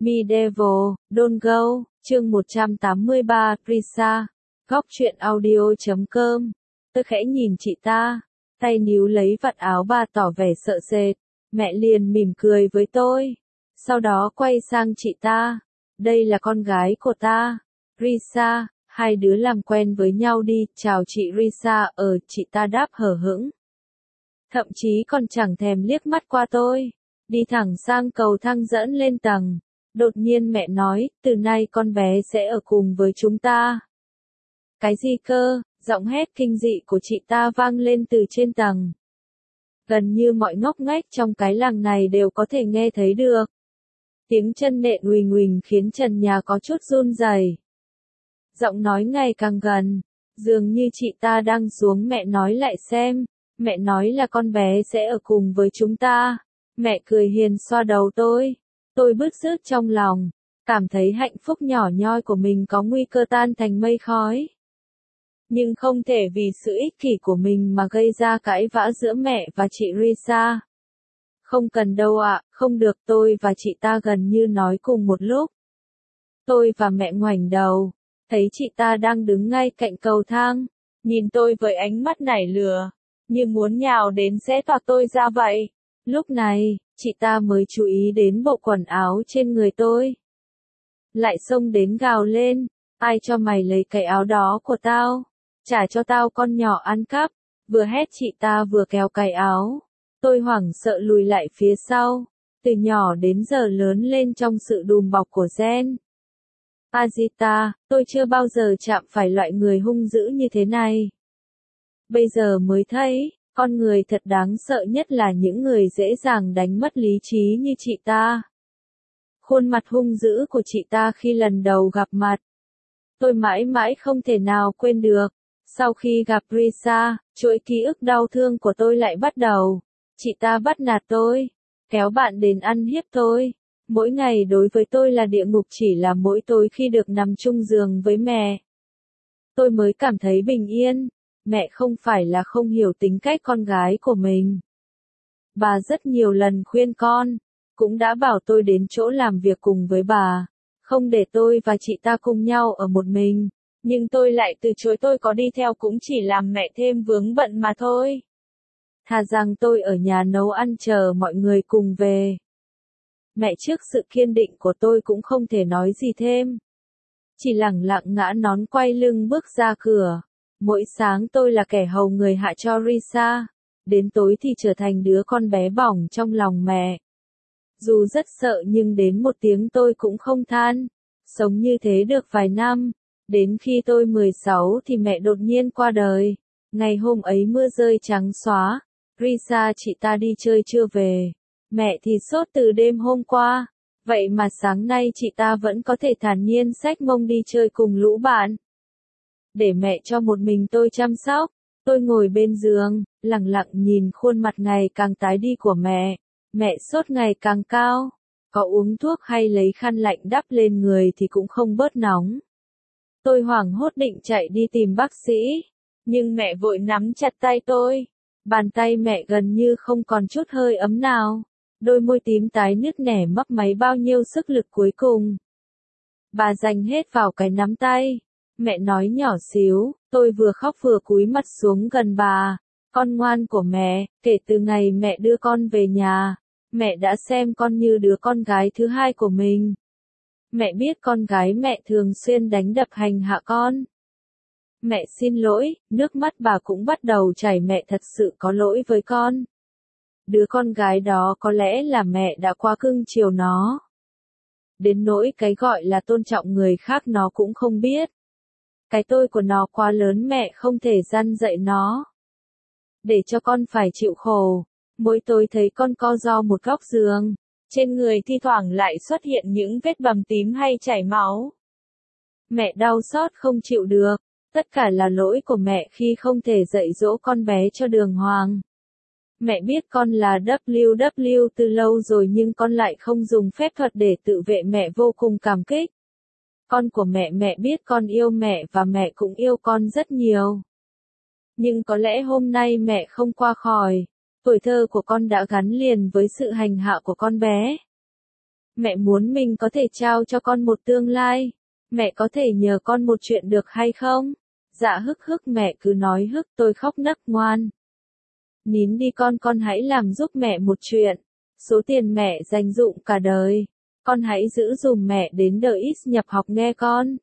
Medieval, Don't Go, chương 183, Risa, góc truyện audio.com. Tôi khẽ nhìn chị ta, tay níu lấy vạt áo bà tỏ vẻ sợ sệt, mẹ liền mỉm cười với tôi. Sau đó quay sang chị ta, đây là con gái của ta, Risa, hai đứa làm quen với nhau đi, chào chị Risa, chị ta đáp hờ hững. Thậm chí còn chẳng thèm liếc mắt qua tôi, đi thẳng sang cầu thang dẫn lên tầng. Đột nhiên mẹ nói, từ nay con bé sẽ ở cùng với chúng ta. Cái gì cơ? Giọng hét kinh dị của chị ta vang lên từ trên tầng. Gần như mọi ngóc ngách trong cái làng này đều có thể nghe thấy được. Tiếng chân nện uỳnh uỳnh khiến trần nhà có chút run rẩy. Giọng nói ngày càng gần, dường như chị ta đang xuống. Mẹ nói lại xem, mẹ nói là con bé sẽ ở cùng với chúng ta. Mẹ cười hiền xoa đầu tôi. Tôi bứt rứt trong lòng, cảm thấy hạnh phúc nhỏ nhoi của mình có nguy cơ tan thành mây khói. Nhưng không thể vì sự ích kỷ của mình mà gây ra cãi vã giữa mẹ và chị Risa. Không cần đâu ạ, không được. Tôi và chị ta gần như nói cùng một lúc. Tôi và mẹ ngoảnh đầu, thấy chị ta đang đứng ngay cạnh cầu thang, nhìn tôi với ánh mắt nảy lửa, như muốn nhào đến xé toạc tôi ra vậy. Lúc này, chị ta mới chú ý đến bộ quần áo trên người tôi. Lại xông đến gào lên, ai cho mày lấy cái áo đó của tao? Trả cho tao, con nhỏ ăn cắp. Vừa hét chị ta vừa kéo cái áo. Tôi hoảng sợ lùi lại phía sau. Từ nhỏ đến giờ lớn lên trong sự đùm bọc của gen. Azita, tôi chưa bao giờ chạm phải loại người hung dữ như thế này. Bây giờ mới thấy, con người thật đáng sợ nhất là những người dễ dàng đánh mất lý trí như chị ta. Khuôn mặt hung dữ của chị ta khi lần đầu gặp mặt, tôi mãi mãi không thể nào quên được. Sau khi gặp Risa, chuỗi ký ức đau thương của tôi lại bắt đầu. Chị ta bắt nạt tôi, kéo bạn đến ăn hiếp tôi. Mỗi ngày đối với tôi là địa ngục, chỉ là mỗi tối khi được nằm chung giường với mẹ, tôi mới cảm thấy bình yên. Mẹ không phải là không hiểu tính cách con gái của mình. Bà rất nhiều lần khuyên con, cũng đã bảo tôi đến chỗ làm việc cùng với bà, không để tôi và chị ta cùng nhau ở một mình. Nhưng tôi lại từ chối, tôi có đi theo cũng chỉ làm mẹ thêm vướng bận mà thôi. Thà rằng tôi ở nhà nấu ăn chờ mọi người cùng về. Mẹ trước sự kiên định của tôi cũng không thể nói gì thêm. Chỉ lẳng lặng ngã nón quay lưng bước ra cửa. Mỗi sáng tôi là kẻ hầu người hạ cho Risa, đến tối thì trở thành đứa con bé bỏng trong lòng mẹ. Dù rất sợ nhưng đến một tiếng tôi cũng không than. Sống như thế được vài năm, đến khi tôi 16 thì mẹ đột nhiên qua đời. Ngày hôm ấy mưa rơi trắng xóa, Risa chị ta đi chơi chưa về. Mẹ thì sốt từ đêm hôm qua, vậy mà sáng nay chị ta vẫn có thể thản nhiên xách mông đi chơi cùng lũ bạn. Để mẹ cho một mình tôi chăm sóc, tôi ngồi bên giường, lặng lặng nhìn khuôn mặt ngày càng tái đi của mẹ. Mẹ sốt ngày càng cao, có uống thuốc hay lấy khăn lạnh đắp lên người thì cũng không bớt nóng. Tôi hoảng hốt định chạy đi tìm bác sĩ, nhưng mẹ vội nắm chặt tay tôi. Bàn tay mẹ gần như không còn chút hơi ấm nào, đôi môi tím tái nứt nẻ mấp máy bao nhiêu sức lực cuối cùng. Bà dành hết vào cái nắm tay. Mẹ nói nhỏ xíu, tôi vừa khóc vừa cúi mặt xuống gần bà. Con ngoan của mẹ, kể từ ngày mẹ đưa con về nhà, mẹ đã xem con như đứa con gái thứ hai của mình. Mẹ biết con gái mẹ thường xuyên đánh đập hành hạ con. Mẹ xin lỗi, nước mắt bà cũng bắt đầu chảy. Mẹ thật sự có lỗi với con. Đứa con gái đó có lẽ là mẹ đã quá cưng chiều nó. Đến nỗi cái gọi là tôn trọng người khác nó cũng không biết. Cái tôi của nó quá lớn, mẹ không thể răn dạy nó. Để cho con phải chịu khổ. Mỗi tối thấy con co ro một góc giường, trên người thi thoảng lại xuất hiện những vết bầm tím hay chảy máu. Mẹ đau xót không chịu được. Tất cả là lỗi của mẹ khi không thể dạy dỗ con bé cho đường hoàng. Mẹ biết con là WW từ lâu rồi nhưng con lại không dùng phép thuật để tự vệ. Mẹ vô cùng cảm kích. Con của mẹ biết con yêu mẹ và mẹ cũng yêu con rất nhiều. Nhưng có lẽ hôm nay mẹ không qua khỏi. Tuổi thơ của con đã gắn liền với sự hành hạ của con bé. Mẹ muốn mình có thể trao cho con một tương lai. Mẹ có thể nhờ con một chuyện được hay không? Dạ hức mẹ cứ nói hức, tôi khóc nấc ngoan. Nín đi con hãy làm giúp mẹ một chuyện. Số tiền mẹ dành dụm cả đời. Con hãy giữ dùm mẹ đến đợi ít nhập học nghe con.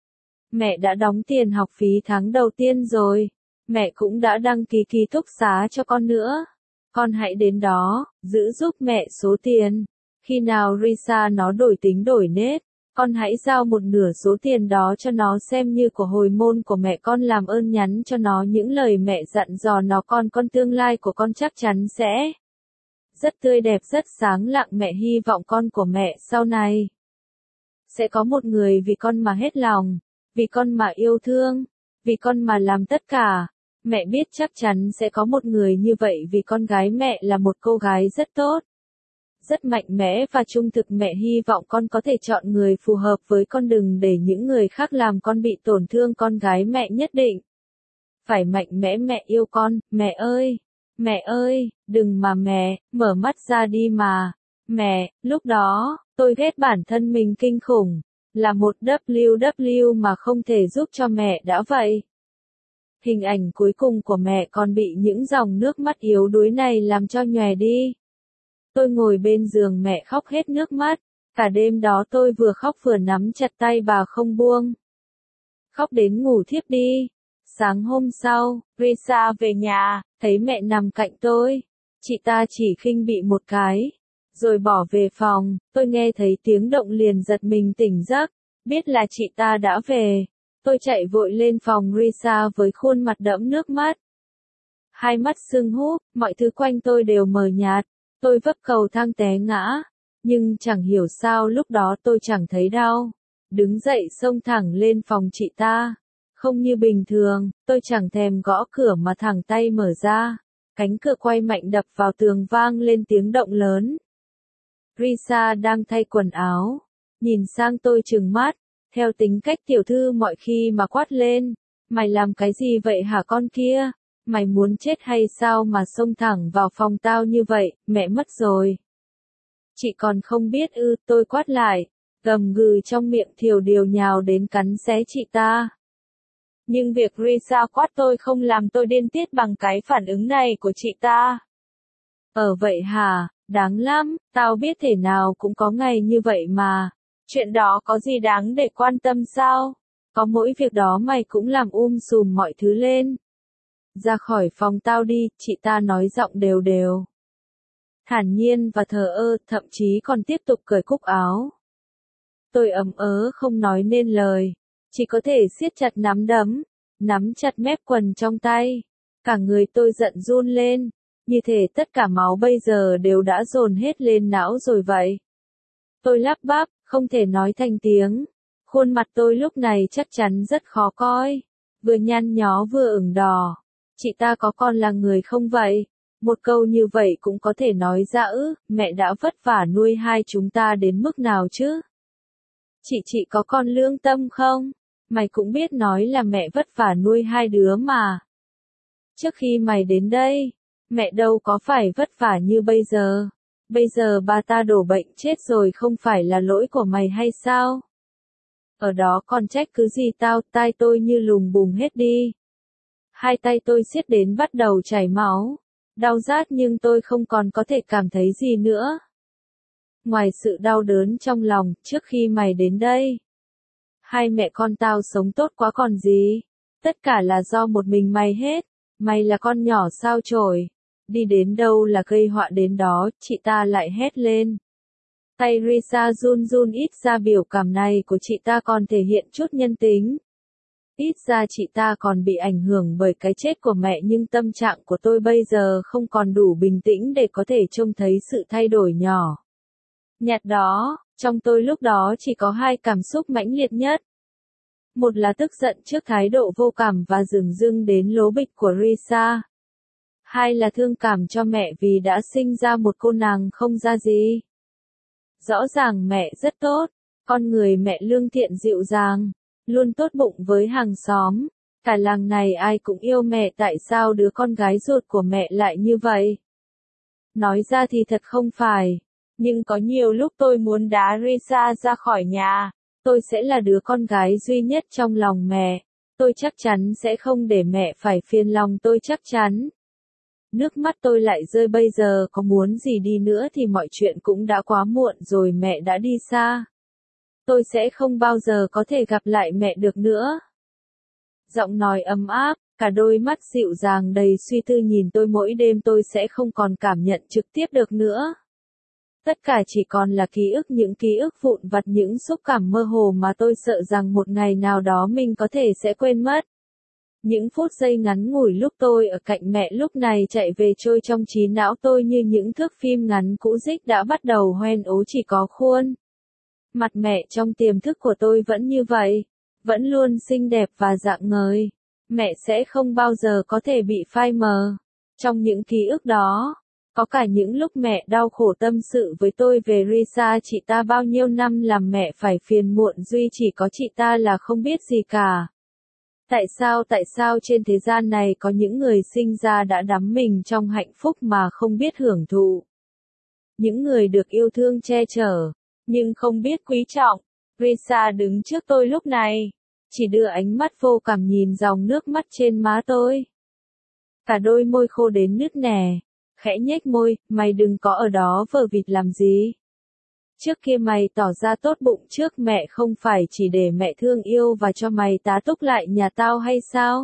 Mẹ đã đóng tiền học phí tháng đầu tiên rồi. Mẹ cũng đã đăng ký ký túc xá cho con nữa. Con hãy đến đó, giữ giúp mẹ số tiền. Khi nào Risa nó đổi tính đổi nết, con hãy giao một nửa số tiền đó cho nó xem như của hồi môn của mẹ, con làm ơn nhắn cho nó những lời mẹ dặn dò nó con tương lai của con chắc chắn sẽ rất tươi đẹp rất sáng lạng. Mẹ hy vọng con của mẹ sau này sẽ có một người vì con mà hết lòng, vì con mà yêu thương, vì con mà làm tất cả. Mẹ biết chắc chắn sẽ có một người như vậy vì con gái mẹ là một cô gái rất tốt, rất mạnh mẽ và trung thực. Mẹ hy vọng con có thể chọn người phù hợp với con, đừng để những người khác làm con bị tổn thương. Con gái mẹ nhất định phải mạnh mẽ. Mẹ yêu con, mẹ ơi, đừng mà mẹ, mở mắt ra đi mà. Mẹ, lúc đó, tôi ghét bản thân mình kinh khủng, là một WW mà không thể giúp cho mẹ đã vậy. Hình ảnh cuối cùng của mẹ còn bị những dòng nước mắt yếu đuối này làm cho nhòe đi. Tôi ngồi bên giường mẹ khóc hết nước mắt, cả đêm đó tôi vừa khóc vừa nắm chặt tay bà không buông. Khóc đến ngủ thiếp đi. Sáng hôm sau, Risa về nhà, thấy mẹ nằm cạnh tôi. Chị ta chỉ khinh bỉ một cái, rồi bỏ về phòng. Tôi nghe thấy tiếng động liền giật mình tỉnh giấc, biết là chị ta đã về. Tôi chạy vội lên phòng Risa với khuôn mặt đẫm nước mắt. Hai mắt sưng húp, mọi thứ quanh tôi đều mờ nhạt. Tôi vấp cầu thang té ngã, nhưng chẳng hiểu sao lúc đó tôi chẳng thấy đau. Đứng dậy xông thẳng lên phòng chị ta. Không như bình thường, tôi chẳng thèm gõ cửa mà thẳng tay mở ra. Cánh cửa quay mạnh đập vào tường vang lên tiếng động lớn. Risa đang thay quần áo, nhìn sang tôi trừng mắt, theo tính cách tiểu thư mọi khi mà quát lên. Mày làm cái gì vậy hả con kia? Mày muốn chết hay sao mà xông thẳng vào phòng tao như vậy? Mẹ mất rồi. Chị còn không biết ư? Tôi quát lại, gầm gừ trong miệng thiểu điều nhào đến cắn xé chị ta. Nhưng việc Risa quát tôi không làm tôi điên tiết bằng cái phản ứng này của chị ta. Vậy hả? Đáng lắm, tao biết thể nào cũng có ngày như vậy mà. Chuyện đó có gì đáng để quan tâm sao? Có mỗi việc đó mày cũng làm sùm mọi thứ lên. Ra khỏi phòng tao đi, chị ta nói giọng đều đều. Thản nhiên và thờ ơ, thậm chí còn tiếp tục cởi cúc áo. Tôi ấm ớ không nói nên lời, chỉ có thể siết chặt nắm đấm, nắm chặt mép quần trong tay. Cả người tôi giận run lên, như thể tất cả máu bây giờ đều đã dồn hết lên não rồi vậy. Tôi lắp bắp, không thể nói thành tiếng. Khuôn mặt tôi lúc này chắc chắn rất khó coi, vừa nhăn nhó vừa ửng đỏ. Chị ta có con là người không vậy? Một câu như vậy cũng có thể nói ra ư? Mẹ đã vất vả nuôi hai chúng ta đến mức nào chứ? Chị có con lương tâm không? Mày cũng biết nói là mẹ vất vả nuôi hai đứa mà. Trước khi mày đến đây, mẹ đâu có phải vất vả như bây giờ. Bây giờ bà ta đổ bệnh chết rồi, không phải là lỗi của mày hay sao? Ở đó còn trách cứ gì tao? Tai tôi như lùng bùng hết đi. Hai tay tôi siết đến bắt đầu chảy máu. Đau rát nhưng tôi không còn có thể cảm thấy gì nữa. Ngoài sự đau đớn trong lòng, trước khi mày đến đây, hai mẹ con tao sống tốt quá còn gì. Tất cả là do một mình mày hết. Mày là con nhỏ sao chổi. Đi đến đâu là gây họa đến đó, chị ta lại hét lên. Tay Risa run run, ít ra biểu cảm này của chị ta còn thể hiện chút nhân tính. Ít ra chị ta còn bị ảnh hưởng bởi cái chết của mẹ, nhưng tâm trạng của tôi bây giờ không còn đủ bình tĩnh để có thể trông thấy sự thay đổi nhỏ nhặt đó. Trong tôi lúc đó chỉ có hai cảm xúc mãnh liệt nhất. Một là tức giận trước thái độ vô cảm và dửng dưng đến lố bịch của Risa. Hai là thương cảm cho mẹ vì đã sinh ra một cô nàng không ra gì. Rõ ràng mẹ rất tốt, con người mẹ lương thiện dịu dàng, luôn tốt bụng với hàng xóm. Cả làng này ai cũng yêu mẹ, tại sao đứa con gái ruột của mẹ lại như vậy? Nói ra thì thật không phải. Nhưng có nhiều lúc tôi muốn đá Risa ra khỏi nhà. Tôi sẽ là đứa con gái duy nhất trong lòng mẹ. Tôi chắc chắn sẽ không để mẹ phải phiền lòng, tôi chắc chắn. Nước mắt tôi lại rơi, bây giờ có muốn gì đi nữa thì mọi chuyện cũng đã quá muộn rồi, mẹ đã đi xa. Tôi sẽ không bao giờ có thể gặp lại mẹ được nữa. Giọng nói ấm áp, cả đôi mắt dịu dàng đầy suy tư nhìn tôi mỗi đêm, tôi sẽ không còn cảm nhận trực tiếp được nữa. Tất cả chỉ còn là ký ức, những ký ức vụn vặt, những xúc cảm mơ hồ mà tôi sợ rằng một ngày nào đó mình có thể sẽ quên mất. Những phút giây ngắn ngủi lúc tôi ở cạnh mẹ lúc này chạy về trôi trong trí não tôi như những thước phim ngắn cũ rích đã bắt đầu hoen ố chỉ có khuôn. Mặt mẹ trong tiềm thức của tôi vẫn như vậy, vẫn luôn xinh đẹp và rạng ngời. Mẹ sẽ không bao giờ có thể bị phai mờ. Trong những ký ức đó, có cả những lúc mẹ đau khổ tâm sự với tôi về Risa, chị ta bao nhiêu năm làm mẹ phải phiền muộn, duy chỉ có chị ta là không biết gì cả. Tại sao trên thế gian này có những người sinh ra đã đắm mình trong hạnh phúc mà không biết hưởng thụ? Những người được yêu thương che chở, nhưng không biết quý trọng. Risa đứng trước tôi lúc này, chỉ đưa ánh mắt vô cảm nhìn dòng nước mắt trên má tôi. Cả đôi môi khô đến nứt nẻ, khẽ nhếch môi, mày đừng có ở đó vờ vịt làm gì. Trước kia mày tỏ ra tốt bụng trước mẹ không phải chỉ để mẹ thương yêu và cho mày tá túc lại nhà tao hay sao?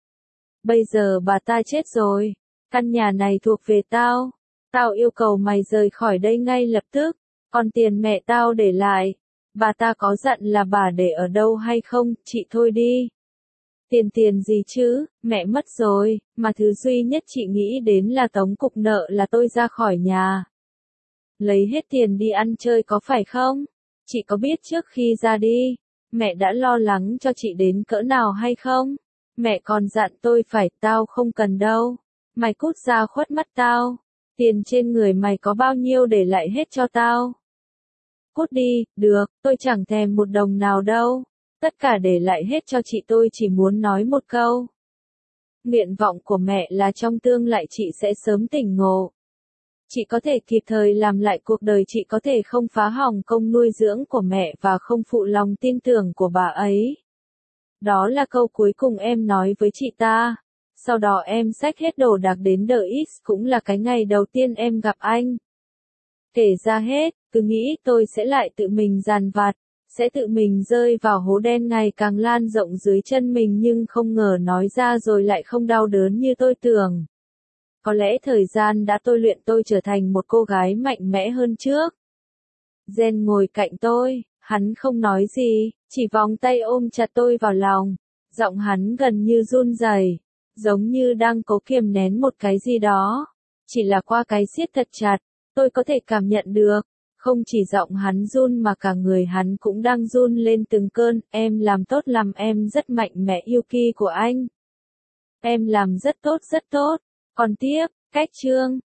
Bây giờ bà ta chết rồi, căn nhà này thuộc về tao. Tao yêu cầu mày rời khỏi đây ngay lập tức, còn tiền mẹ tao để lại. Bà ta có dặn là bà để ở đâu hay không, chị thôi đi. Tiền gì chứ, mẹ mất rồi, mà thứ duy nhất chị nghĩ đến là tống cục nợ là tôi ra khỏi nhà. Lấy hết tiền đi ăn chơi có phải không? Chị có biết trước khi ra đi, mẹ đã lo lắng cho chị đến cỡ nào hay không? Mẹ còn dặn tôi phải, tao không cần đâu. Mày cút ra khuất mắt tao. Tiền trên người mày có bao nhiêu để lại hết cho tao. Cút đi, được, tôi chẳng thèm một đồng nào đâu. Tất cả để lại hết cho chị, tôi chỉ muốn nói một câu. Nguyện vọng của mẹ là trong tương lai chị sẽ sớm tỉnh ngộ. Chị có thể kịp thời làm lại cuộc đời, chị có thể không phá hỏng công nuôi dưỡng của mẹ và không phụ lòng tin tưởng của bà ấy. Đó là câu cuối cùng em nói với chị ta. Sau đó em xách hết đồ đạc đến The X, cũng là cái ngày đầu tiên em gặp anh. Kể ra hết, cứ nghĩ tôi sẽ lại tự mình dằn vặt, sẽ tự mình rơi vào hố đen ngày càng lan rộng dưới chân mình, nhưng không ngờ nói ra rồi lại không đau đớn như tôi tưởng. Có lẽ thời gian đã tôi luyện tôi trở thành một cô gái mạnh mẽ hơn trước. Jen ngồi cạnh tôi, hắn không nói gì, chỉ vòng tay ôm chặt tôi vào lòng. Giọng hắn gần như run rẩy, giống như đang cố kiềm nén một cái gì đó. Chỉ là qua cái siết thật chặt, tôi có thể cảm nhận được. Không chỉ giọng hắn run mà cả người hắn cũng đang run lên từng cơn. Em làm tốt lắm, em rất mạnh mẽ Yuki của anh. Em làm rất tốt rất tốt. Còn tiếc, cách chương.